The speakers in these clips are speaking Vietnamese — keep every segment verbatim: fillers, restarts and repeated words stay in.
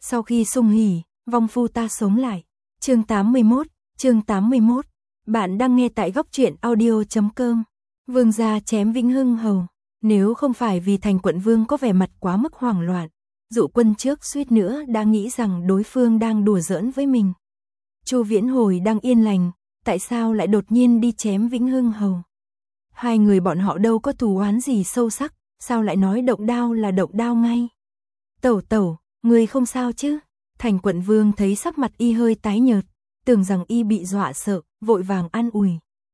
Sau khi sung hỉ, vong phu ta sống lại. Chương tám mươi mốt, chương tám mươi mốt. Bạn đang nghe tại góc truyện audio chấm com. Vương gia chém Vĩnh Hưng hầu. Nếu không phải vì Thành quận vương có vẻ mặt quá mức hoảng loạn, Dụ Quân trước suýt nữa đã nghĩ rằng đối phương đang đùa giỡn với mình. Chu Viễn Hồi đang yên lành, tại sao lại đột nhiên đi chém Vĩnh Hưng hầu? Hai người bọn họ đâu có thù oán gì sâu sắc, sao lại nói động đao là động đao ngay? Tẩu tẩu, người không sao chứ? Thành quận vương thấy sắc mặt y hơi tái nhợt, tưởng rằng y bị dọa sợ, vội vàng an ủi.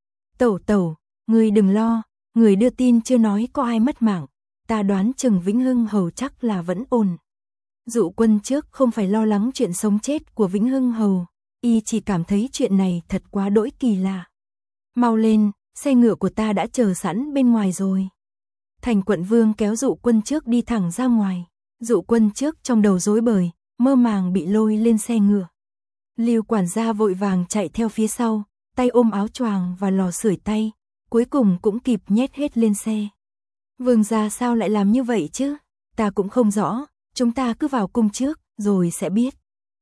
Tẩu tẩu, người đừng lo, người đưa tin chưa nói có ai mất mạng, ta đoán chừng Vĩnh Hưng hầu chắc là vẫn ổn. Dụ Quân trước không phải lo lắng chuyện sống chết của Vĩnh Hưng hầu, y chỉ cảm thấy chuyện này thật quá đỗi kỳ lạ. Mau lên, xe ngựa của ta đã chờ sẵn bên ngoài rồi. Thành quận vương kéo Dụ Quân trước đi thẳng ra ngoài. Dụ Quân trước trong đầu rối bời, mơ màng bị lôi lên xe ngựa. Lưu quản gia vội vàng chạy theo phía sau, tay ôm áo choàng và lò sưởi tay, cuối cùng cũng kịp nhét hết lên xe. Vương gia sao lại làm như vậy chứ? Ta cũng không rõ, chúng ta cứ vào cung trước, rồi sẽ biết.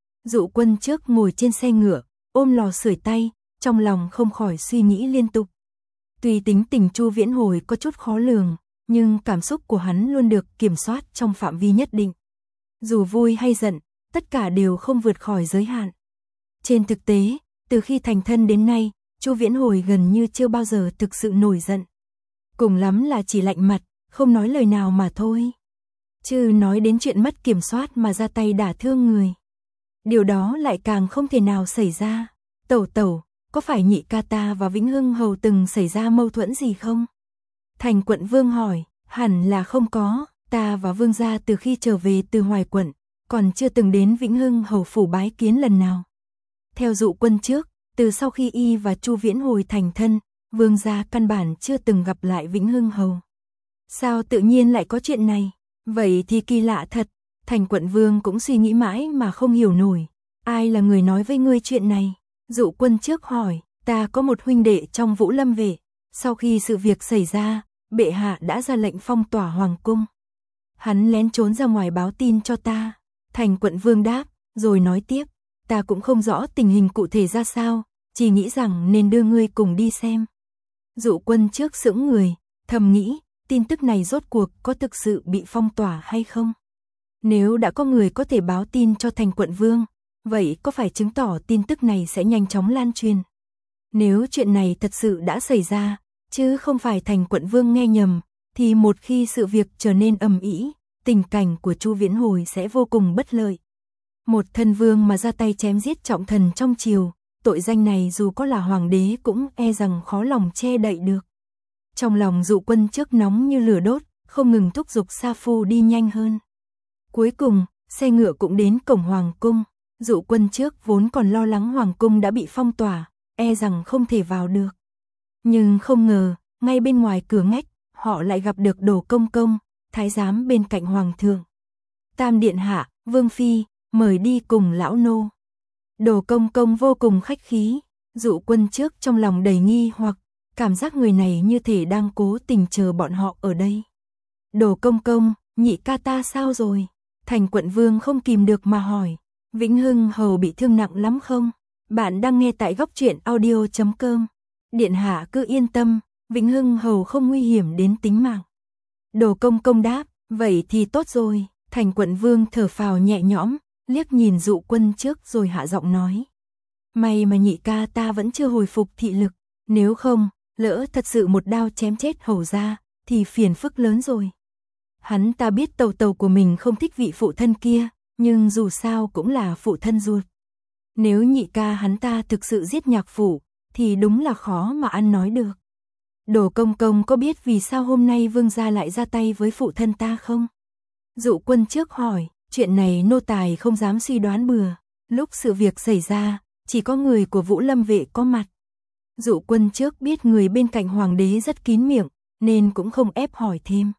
Dụ Quân trước ngồi trên xe ngựa, ôm lò sưởi tay, trong lòng không khỏi suy nghĩ liên tục. Tuy tính tình Chu Viễn Hồi có chút khó lường, nhưng cảm xúc của hắn luôn được kiểm soát trong phạm vi nhất định. Dù vui hay giận, tất cả đều không vượt khỏi giới hạn. Trên thực tế, từ khi thành thân đến nay, Chu Viễn Hồi gần như chưa bao giờ thực sự nổi giận. Cùng lắm là chỉ lạnh mặt, không nói lời nào mà thôi. Chứ nói đến chuyện mất kiểm soát mà ra tay đả thương người. Điều đó lại càng không thể nào xảy ra. Tẩu tẩu, có phải nhị ca ta và Vĩnh Hưng hầu từng xảy ra mâu thuẫn gì không? Thành quận vương hỏi, hẳn là không có, ta và vương gia từ khi trở về từ Hoài quận, còn chưa từng đến Vĩnh Hưng hầu phủ bái kiến lần nào. Theo Dụ Quân trước, từ sau khi y và Chu Viễn Hồi thành thân, vương gia căn bản chưa từng gặp lại Vĩnh Hưng hầu. Sao tự nhiên lại có chuyện này? Vậy thì kỳ lạ thật. Thành quận vương cũng suy nghĩ mãi mà không hiểu nổi. Ai là người nói với ngươi chuyện này? Dụ Quân trước hỏi, ta có một huynh đệ trong Vũ Lâm vệ. Sau khi sự việc xảy ra, bệ hạ đã ra lệnh phong tỏa hoàng cung. Hắn lén trốn ra ngoài báo tin cho ta. Thành quận vương đáp, rồi nói tiếp, ta cũng không rõ tình hình cụ thể ra sao, chỉ nghĩ rằng nên đưa ngươi cùng đi xem. Dụ Quân trước sững người, thầm nghĩ, tin tức này rốt cuộc có thực sự bị phong tỏa hay không? Nếu đã có người có thể báo tin cho thành quận vương, vậy có phải chứng tỏ tin tức này sẽ nhanh chóng lan truyền? Nếu chuyện này thật sự đã xảy ra, chứ không phải thành quận vương nghe nhầm, thì một khi sự việc trở nên ầm ĩ, tình cảnh của Chu Viễn Hồi sẽ vô cùng bất lợi. Một thân vương mà ra tay chém giết trọng thần trong triều, tội danh này dù có là hoàng đế cũng e rằng khó lòng che đậy được. Trong lòng Dụ Quân trước nóng như lửa đốt, không ngừng thúc giục sa phu đi nhanh hơn. Cuối cùng, xe ngựa cũng đến cổng hoàng cung. Dụ Quân trước vốn còn lo lắng hoàng cung đã bị phong tỏa, e rằng không thể vào được. Nhưng không ngờ, ngay bên ngoài cửa ngách, họ lại gặp được Đồ Công Công, thái giám bên cạnh hoàng thượng. Tam điện hạ, vương phi, mời đi cùng lão nô. Đồ Công Công vô cùng khách khí. Dụ Quân trước trong lòng đầy nghi hoặc, cảm giác người này như thể đang cố tình chờ bọn họ ở đây. Đồ Công Công, nhị ca ta sao rồi? Thành quận vương không kìm được mà hỏi. Vĩnh Hưng hầu bị thương nặng lắm không? Bạn đang nghe tại góc truyện audio chấm com. Điện hạ cứ yên tâm, Vĩnh Hưng hầu không nguy hiểm đến tính mạng. Đồ Công Công đáp, vậy thì tốt rồi. Thành quận vương thở phào nhẹ nhõm, liếc nhìn Dụ Quân trước rồi hạ giọng nói. May mà nhị ca ta vẫn chưa hồi phục thị lực, nếu không, lỡ thật sự một đao chém chết hầu ra, thì phiền phức lớn rồi. Hắn ta biết tàu tàu của mình không thích vị phụ thân kia, nhưng dù sao cũng là phụ thân ruột. Nếu nhị ca hắn ta thực sự giết nhạc phụ, thì đúng là khó mà ăn nói được. Đồ Công Công có biết vì sao hôm nay vương gia lại ra tay với phụ thân ta không? Dụ Quân trước hỏi, chuyện này nô tài không dám suy đoán bừa. Lúc sự việc xảy ra, chỉ có người của Vũ Lâm vệ có mặt. Dụ Quân trước biết người bên cạnh hoàng đế rất kín miệng, nên cũng không ép hỏi thêm.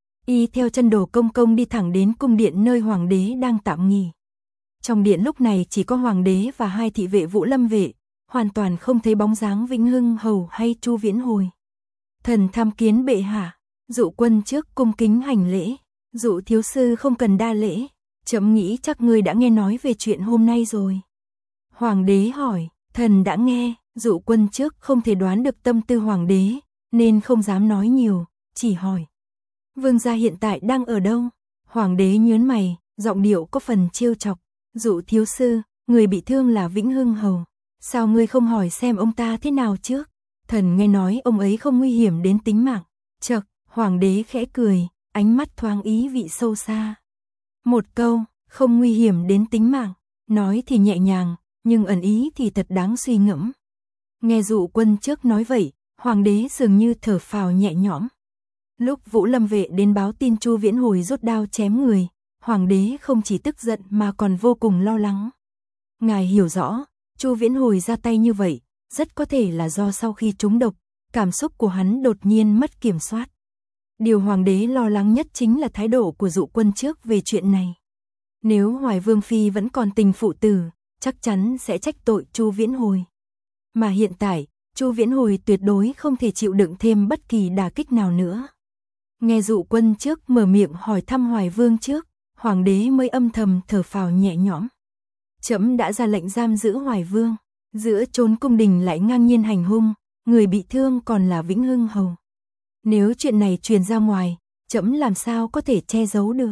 Y theo chân Đồ Công Công đi thẳng đến cung điện nơi hoàng đế đang tạm nghỉ. Trong điện lúc này chỉ có hoàng đế và hai thị vệ Vũ Lâm vệ, hoàn toàn không thấy bóng dáng Vĩnh Hưng hầu hay Chu Viễn Hồi. Thần tham kiến bệ hạ. Dụ Quân trước cung kính hành lễ. Dụ thiếu sư không cần đa lễ. Trẫm nghĩ chắc ngươi đã nghe nói về chuyện hôm nay rồi. Hoàng đế hỏi, thần đã nghe. Dụ Quân trước không thể đoán được tâm tư hoàng đế, nên không dám nói nhiều, chỉ hỏi. Vương gia hiện tại đang ở đâu? Hoàng đế nhướng mày, giọng điệu có phần trêu chọc. Dụ thiếu sư, người bị thương là Vĩnh Hưng hầu. Sao ngươi không hỏi xem ông ta thế nào trước? Thần nghe nói ông ấy không nguy hiểm đến tính mạng. Chậc, hoàng đế khẽ cười, ánh mắt thoáng ý vị sâu xa. Một câu, không nguy hiểm đến tính mạng, nói thì nhẹ nhàng, nhưng ẩn ý thì thật đáng suy ngẫm. Nghe Dụ Quân trước nói vậy, hoàng đế dường như thở phào nhẹ nhõm. Lúc Vũ Lâm vệ đến báo tin Chu Viễn Hồi rút đao chém người, hoàng đế không chỉ tức giận mà còn vô cùng lo lắng. Ngài hiểu rõ, Chu Viễn Hồi ra tay như vậy, rất có thể là do sau khi trúng độc, cảm xúc của hắn đột nhiên mất kiểm soát. Điều hoàng đế lo lắng nhất chính là thái độ của Dụ Quân trước về chuyện này. Nếu Hoài Vương phi vẫn còn tình phụ tử, chắc chắn sẽ trách tội Chu Viễn Hồi. Mà hiện tại, Chu Viễn Hồi tuyệt đối không thể chịu đựng thêm bất kỳ đả kích nào nữa. Nghe Dụ Quân trước mở miệng hỏi thăm Hoài Vương trước, hoàng đế mới âm thầm thở phào nhẹ nhõm. Trẫm đã ra lệnh giam giữ Hoài Vương, giữa chốn cung đình lại ngang nhiên hành hung, người bị thương còn là Vĩnh Hưng hầu. Nếu chuyện này truyền ra ngoài, trẫm làm sao có thể che giấu được?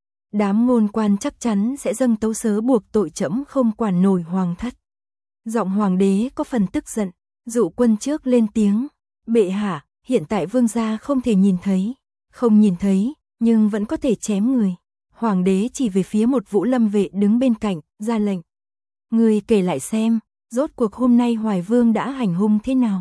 Đám ngôn quan chắc chắn sẽ dâng tấu sớ buộc tội trẫm không quản nổi hoàng thất. Giọng hoàng đế có phần tức giận, Dụ Quân trước lên tiếng, bệ hạ, hiện tại vương gia không thể nhìn thấy, không nhìn thấy, nhưng vẫn có thể chém người. Hoàng đế chỉ về phía một Vũ Lâm vệ đứng bên cạnh, ra lệnh. Người kể lại xem, rốt cuộc hôm nay Hoài Vương đã hành hung thế nào?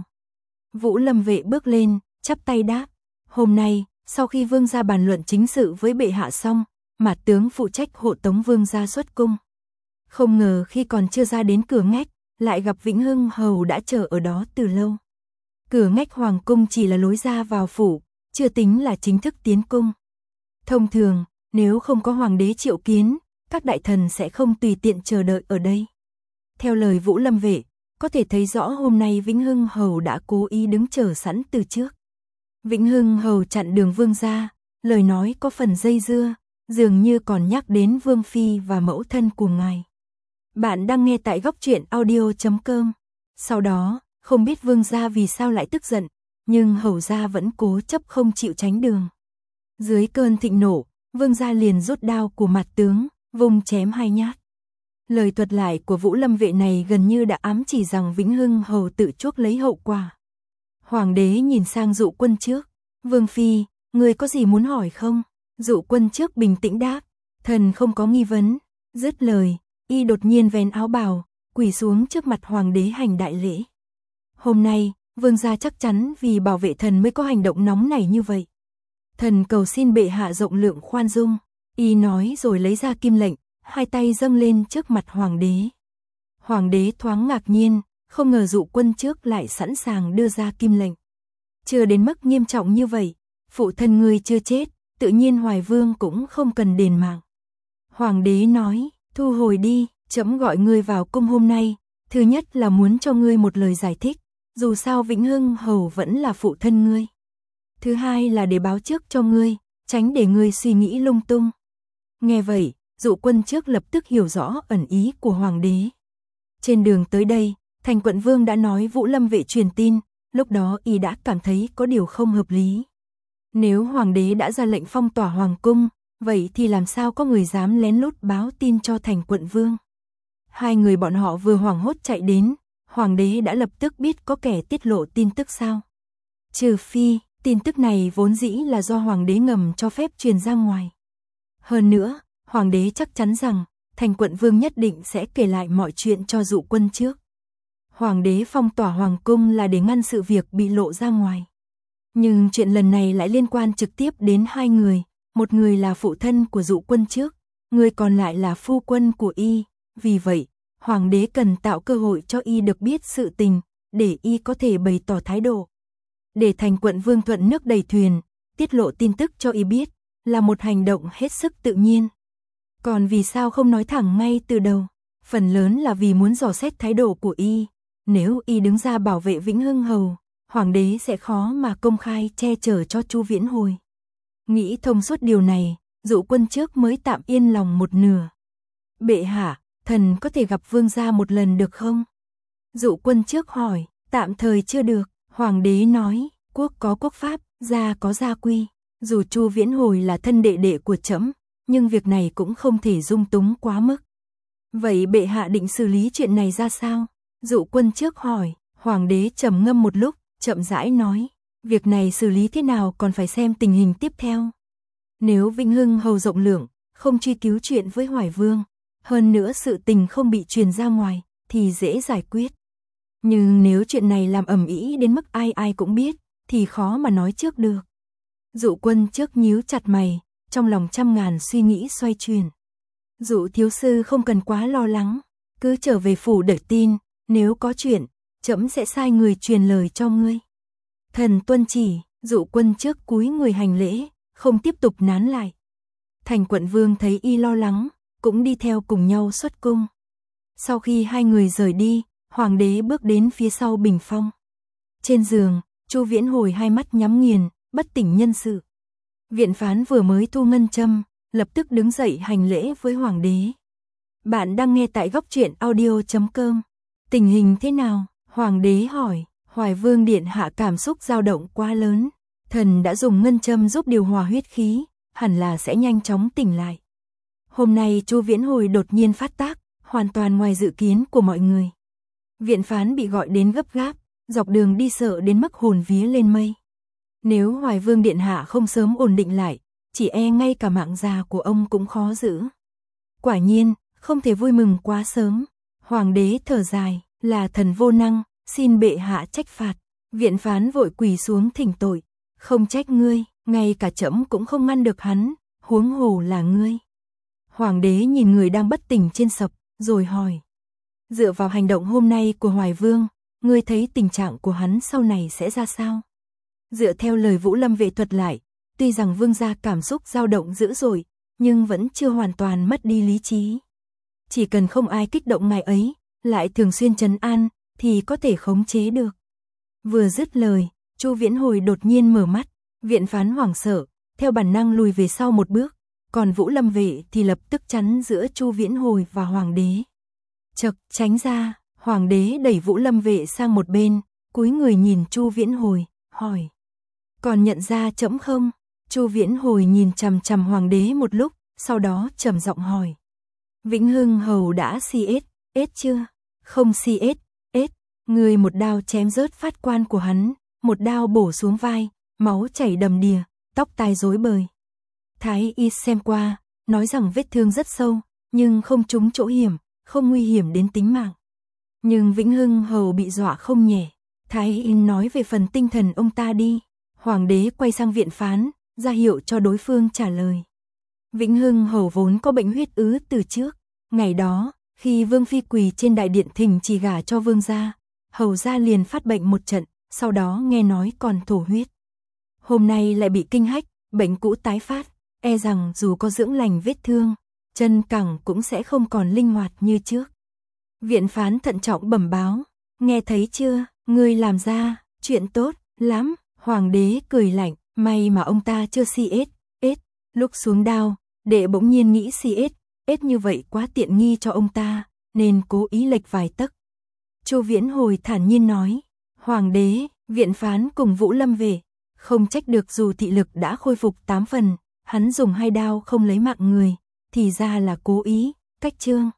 Vũ Lâm vệ bước lên, chắp tay đáp, hôm nay, sau khi vương gia bàn luận chính sự với bệ hạ xong, Mạt tướng phụ trách hộ tống vương gia xuất cung. Không ngờ khi còn chưa ra đến cửa ngách, lại gặp Vĩnh Hưng hầu đã chờ ở đó từ lâu. Cửa ngách hoàng cung chỉ là lối ra vào phủ, chưa tính là chính thức tiến cung. Thông thường, nếu không có hoàng đế triệu kiến, các đại thần sẽ không tùy tiện chờ đợi ở đây. Theo lời Vũ Lâm vệ, có thể thấy rõ hôm nay Vĩnh Hưng hầu đã cố ý đứng chờ sẵn từ trước. Vĩnh Hưng hầu chặn đường vương gia, lời nói có phần dây dưa, dường như còn nhắc đến vương phi và mẫu thân của ngài. Bạn đang nghe tại góc truyện audio chấm com. Sau đó, không biết vương gia vì sao lại tức giận, nhưng hầu gia vẫn cố chấp không chịu tránh đường. Dưới cơn thịnh nộ, vương gia liền rút đao của Mạt tướng, vung chém hai nhát. Lời thuật lại của Vũ Lâm vệ này gần như đã ám chỉ rằng Vĩnh Hưng hầu tự chuốc lấy hậu quả. Hoàng đế nhìn sang Dụ Quân trước, vương phi, người có gì muốn hỏi không? Dụ Quân trước bình tĩnh đáp, thần không có nghi vấn. Dứt lời, y đột nhiên vén áo bào, quỳ xuống trước mặt hoàng đế hành đại lễ. Hôm nay, vương gia chắc chắn vì bảo vệ thần mới có hành động nóng nảy như vậy. Thần cầu xin bệ hạ rộng lượng khoan dung. Y nói rồi lấy ra kim lệnh, hai tay dâng lên trước mặt hoàng đế. Hoàng đế thoáng ngạc nhiên, không ngờ Dụ Quân trước lại sẵn sàng đưa ra kim lệnh. Chưa đến mức nghiêm trọng như vậy, phụ thân ngươi chưa chết, tự nhiên Hoài Vương cũng không cần đền mạng. Hoàng đế nói, thu hồi đi, trẫm gọi ngươi vào cung hôm nay, thứ nhất là muốn cho ngươi một lời giải thích, dù sao Vĩnh Hưng hầu vẫn là phụ thân ngươi. Thứ hai là để báo trước cho ngươi, tránh để ngươi suy nghĩ lung tung. Nghe vậy, Dụ Quân trước lập tức hiểu rõ ẩn ý của hoàng đế. Trên đường tới đây, Thành quận vương đã nói Vũ Lâm vệ truyền tin, lúc đó y đã cảm thấy có điều không hợp lý. Nếu hoàng đế đã ra lệnh phong tỏa hoàng cung, vậy thì làm sao có người dám lén lút báo tin cho Thành quận vương? Hai người bọn họ vừa hoảng hốt chạy đến, hoàng đế đã lập tức biết có kẻ tiết lộ tin tức sao? Trừ phi, tin tức này vốn dĩ là do hoàng đế ngầm cho phép truyền ra ngoài. Hơn nữa, hoàng đế chắc chắn rằng, Thành quận vương nhất định sẽ kể lại mọi chuyện cho Dụ Quân trước. Hoàng đế phong tỏa hoàng cung là để ngăn sự việc bị lộ ra ngoài. Nhưng chuyện lần này lại liên quan trực tiếp đến hai người, một người là phụ thân của Dụ Quân trước, người còn lại là phu quân của y, vì vậy, hoàng đế cần tạo cơ hội cho y được biết sự tình, để y có thể bày tỏ thái độ. Để Thành quận vương thuận nước đầy thuyền, tiết lộ tin tức cho y biết, là một hành động hết sức tự nhiên. Còn vì sao không nói thẳng ngay từ đầu? Phần lớn là vì muốn dò xét thái độ của y. Nếu y đứng ra bảo vệ Vĩnh Hưng hầu, hoàng đế sẽ khó mà công khai che chở cho Chu Viễn Hồi. Nghĩ thông suốt điều này, Dụ quân trước mới tạm yên lòng một nửa. Bệ hạ, thần có thể gặp vương gia một lần được không? Dụ quân trước hỏi, tạm thời chưa được, hoàng đế nói, quốc có quốc pháp, gia có gia quy. Dù Chu Viễn Hồi là thân đệ đệ của trẫm, nhưng việc này cũng không thể dung túng quá mức. Vậy bệ hạ định xử lý chuyện này ra sao? Dụ quân trước hỏi, hoàng đế trầm ngâm một lúc, chậm rãi nói, việc này xử lý thế nào còn phải xem tình hình tiếp theo. Nếu Vĩnh Hưng Hầu rộng lượng, không truy cứu chuyện với Hoài Vương, hơn nữa sự tình không bị truyền ra ngoài, thì dễ giải quyết. Nhưng nếu chuyện này làm ầm ĩ đến mức ai ai cũng biết, thì khó mà nói trước được. Dụ quân trước nhíu chặt mày, trong lòng trăm ngàn suy nghĩ xoay chuyển. Dụ thiếu sư không cần quá lo lắng, cứ trở về phủ đợi tin, nếu có chuyện, trẫm sẽ sai người truyền lời cho ngươi. Thần tuân chỉ. Dụ quân trước cúi người hành lễ, không tiếp tục nán lại. Thành quận vương thấy y lo lắng, cũng đi theo cùng nhau xuất cung. Sau khi hai người rời đi, hoàng đế bước đến phía sau bình phong. Trên giường, Chu Viễn Hồi hai mắt nhắm nghiền, bất tỉnh nhân sự. Viện phán vừa mới thu ngân châm, lập tức đứng dậy hành lễ với hoàng đế. Bạn đang nghe tại góc truyện audio chấm com. Tình hình thế nào? Hoàng đế hỏi. Hoài Vương điện hạ cảm xúc dao động quá lớn. Thần đã dùng ngân châm giúp điều hòa huyết khí, hẳn là sẽ nhanh chóng tỉnh lại. Hôm nay Chu Viễn Hồi đột nhiên phát tác, hoàn toàn ngoài dự kiến của mọi người. Viện phán bị gọi đến gấp gáp, dọc đường đi sợ đến mức hồn vía lên mây. Nếu Hoài Vương điện hạ không sớm ổn định lại, chỉ e ngay cả mạng già của ông cũng khó giữ. Quả nhiên, không thể vui mừng quá sớm. Hoàng đế thở dài, là thần vô năng, xin bệ hạ trách phạt. Viện phán vội quỳ xuống thỉnh tội, không trách ngươi, ngay cả trẫm cũng không ngăn được hắn, huống hồ là ngươi. Hoàng đế nhìn người đang bất tỉnh trên sập, rồi hỏi. Dựa vào hành động hôm nay của Hoài Vương, ngươi thấy tình trạng của hắn sau này sẽ ra sao? Dựa theo lời Vũ Lâm Vệ thuật lại, tuy rằng vương gia cảm xúc dao động dữ dội, nhưng vẫn chưa hoàn toàn mất đi lý trí. Chỉ cần không ai kích động ngài ấy, lại thường xuyên trấn an, thì có thể khống chế được. Vừa dứt lời, Chu Viễn Hồi đột nhiên mở mắt, viện phán hoảng sợ, theo bản năng lùi về sau một bước, còn Vũ Lâm Vệ thì lập tức chắn giữa Chu Viễn Hồi và hoàng đế. Chậc, tránh ra, hoàng đế đẩy Vũ Lâm Vệ sang một bên, cúi người nhìn Chu Viễn Hồi, hỏi. Còn nhận ra trẫm không? Chu Viễn Hồi nhìn chằm chằm hoàng đế một lúc, sau đó trầm giọng hỏi. Vĩnh Hưng Hầu đã si ết, ết chưa? Không si ết, ết. Người một đao chém rớt phát quan của hắn, một đao bổ xuống vai, máu chảy đầm đìa, tóc tai rối bời. Thái y xem qua, nói rằng vết thương rất sâu, nhưng không trúng chỗ hiểm, không nguy hiểm đến tính mạng. Nhưng Vĩnh Hưng Hầu bị dọa không nhẹ. Thái y nói về phần tinh thần ông ta đi. Hoàng đế quay sang viện phán, ra hiệu cho đối phương trả lời. Vĩnh Hưng Hầu vốn có bệnh huyết ứ từ trước. Ngày đó, khi Vương Phi quỳ trên đại điện thỉnh chỉ gả cho Vương gia, Hầu gia liền phát bệnh một trận, sau đó nghe nói còn thổ huyết. Hôm nay lại bị kinh hách, bệnh cũ tái phát, e rằng dù có dưỡng lành vết thương, chân cẳng cũng sẽ không còn linh hoạt như trước. Viện phán thận trọng bẩm báo, nghe thấy chưa, ngươi làm ra, chuyện tốt lắm. Hoàng đế cười lạnh, may mà ông ta chưa si ết, ết. Lúc xuống đao, đệ bỗng nhiên nghĩ si ết, ết như vậy quá tiện nghi cho ông ta, nên cố ý lệch vài tấc. Chu Viễn Hồi thản nhiên nói, hoàng đế, viện phán cùng Vũ Lâm Vệ, không trách được dù thị lực đã khôi phục tám phần, hắn dùng hai đao không lấy mạng người, thì ra là cố ý, cách trương.